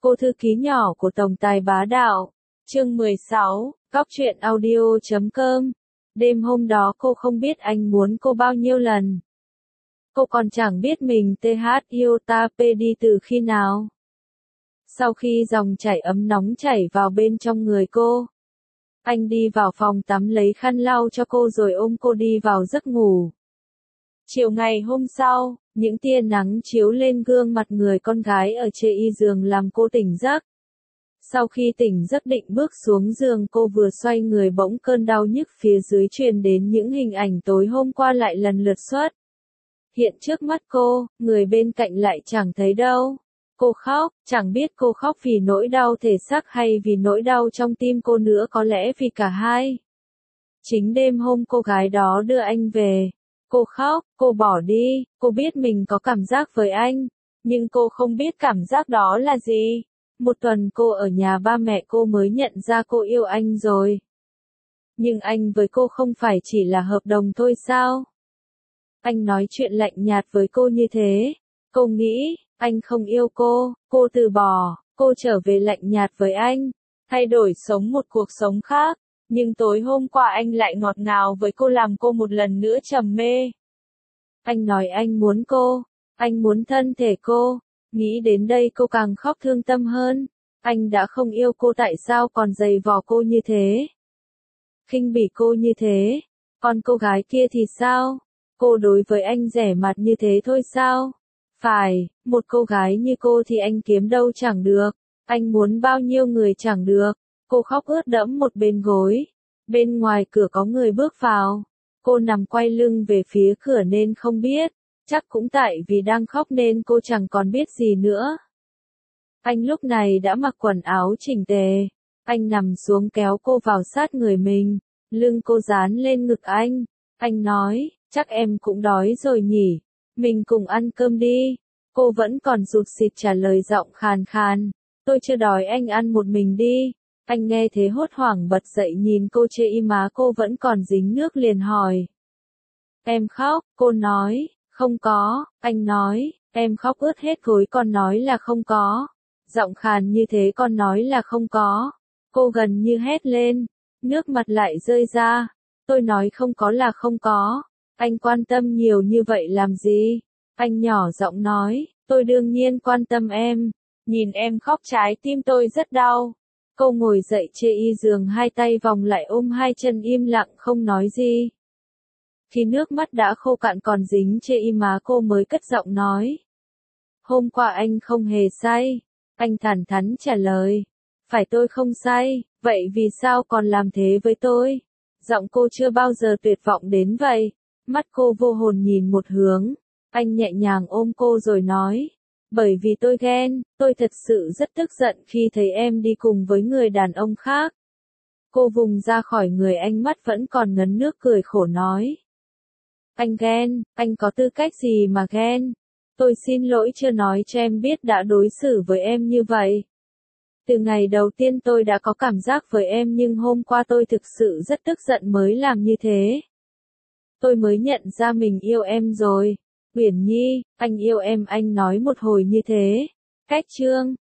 Cô thư ký nhỏ của tổng tài bá đạo. Chương 16, Góc truyện audio.com. Đêm hôm đó cô không biết anh muốn cô bao nhiêu lần. Cô còn chẳng biết mình yêu ta đi từ khi nào. Sau khi dòng chảy ấm nóng chảy vào bên trong người cô, anh đi vào phòng tắm lấy khăn lau cho cô rồi ôm cô đi vào giấc ngủ. Chiều ngày hôm sau, những tia nắng chiếu lên gương mặt người con gái ở trên giường làm cô tỉnh giấc. Sau khi tỉnh giấc định bước xuống giường, cô vừa xoay người bỗng cơn đau nhức phía dưới truyền đến, những hình ảnh tối hôm qua lại lần lượt xuất hiện trước mắt cô, người bên cạnh lại chẳng thấy đâu. Cô khóc, chẳng biết cô khóc vì nỗi đau thể xác hay vì nỗi đau trong tim cô nữa, có lẽ vì cả hai. Chính đêm hôm cô gái đó đưa anh về. Cô khóc, cô bỏ đi, cô biết mình có cảm giác với anh, nhưng cô không biết cảm giác đó là gì. Một tuần cô ở nhà ba mẹ cô mới nhận ra cô yêu anh rồi. Nhưng anh với cô không phải chỉ là hợp đồng thôi sao? Anh nói chuyện lạnh nhạt với cô như thế. Cô nghĩ, anh không yêu cô từ bỏ, cô trở về lạnh nhạt với anh, thay đổi sống một cuộc sống khác. Nhưng tối hôm qua anh lại ngọt ngào với cô làm cô một lần nữa trầm mê. Anh nói anh muốn cô, anh muốn thân thể cô. Nghĩ đến đây cô càng khóc thương tâm hơn. Anh đã không yêu cô tại sao còn giày vò cô như thế? Khinh bỉ cô như thế? Còn cô gái kia thì sao? Cô đối với anh rẻ mặt như thế thôi sao? Phải, một cô gái như cô thì anh kiếm đâu chẳng được. Anh muốn bao nhiêu người chẳng được. Cô khóc ướt đẫm một bên gối. Bên ngoài cửa có người bước vào. Cô nằm quay lưng về phía cửa nên không biết. Chắc cũng tại vì đang khóc nên cô chẳng còn biết gì nữa. Anh lúc này đã mặc quần áo chỉnh tề. Anh nằm xuống kéo cô vào sát người mình. Lưng cô dán lên ngực anh. Anh nói, chắc em cũng đói rồi nhỉ. Mình cùng ăn cơm đi. Cô vẫn còn rụt rịt trả lời giọng khàn khàn. Tôi chưa đói, anh ăn một mình đi. Anh nghe thế hốt hoảng bật dậy nhìn cô chê má cô vẫn còn dính nước liền hỏi. Em khóc, cô nói, không có, anh nói, em khóc ướt hết gối con nói là không có. Giọng khàn như thế con nói là không có. Cô gần như hét lên, nước mặt lại rơi ra. Tôi nói không có là không có. Anh quan tâm nhiều như vậy làm gì? Anh nhỏ giọng nói, tôi đương nhiên quan tâm em. Nhìn em khóc trái tim tôi rất đau. Cô ngồi dậy chê giường, hai tay vòng lại ôm hai chân im lặng không nói gì. Khi nước mắt đã khô cạn còn dính chê má cô mới cất giọng nói. Hôm qua anh không hề say. Anh thẳng thắn trả lời. Phải tôi không say, vậy vì sao còn làm thế với tôi? Giọng cô chưa bao giờ tuyệt vọng đến vậy. Mắt cô vô hồn nhìn một hướng. Anh nhẹ nhàng ôm cô rồi nói. Bởi vì tôi ghen, tôi thật sự rất tức giận khi thấy em đi cùng với người đàn ông khác. Cô vùng ra khỏi người anh, mắt vẫn còn ngấn nước, cười khổ nói. Anh ghen, anh có tư cách gì mà ghen? Tôi xin lỗi chưa nói cho em biết đã đối xử với em như vậy. Từ ngày đầu tiên tôi đã có cảm giác với em nhưng hôm qua tôi thực sự rất tức giận mới làm như thế. Tôi mới nhận ra mình yêu em rồi. Uyển Nhi, anh yêu em, anh nói một hồi như thế. Cách chương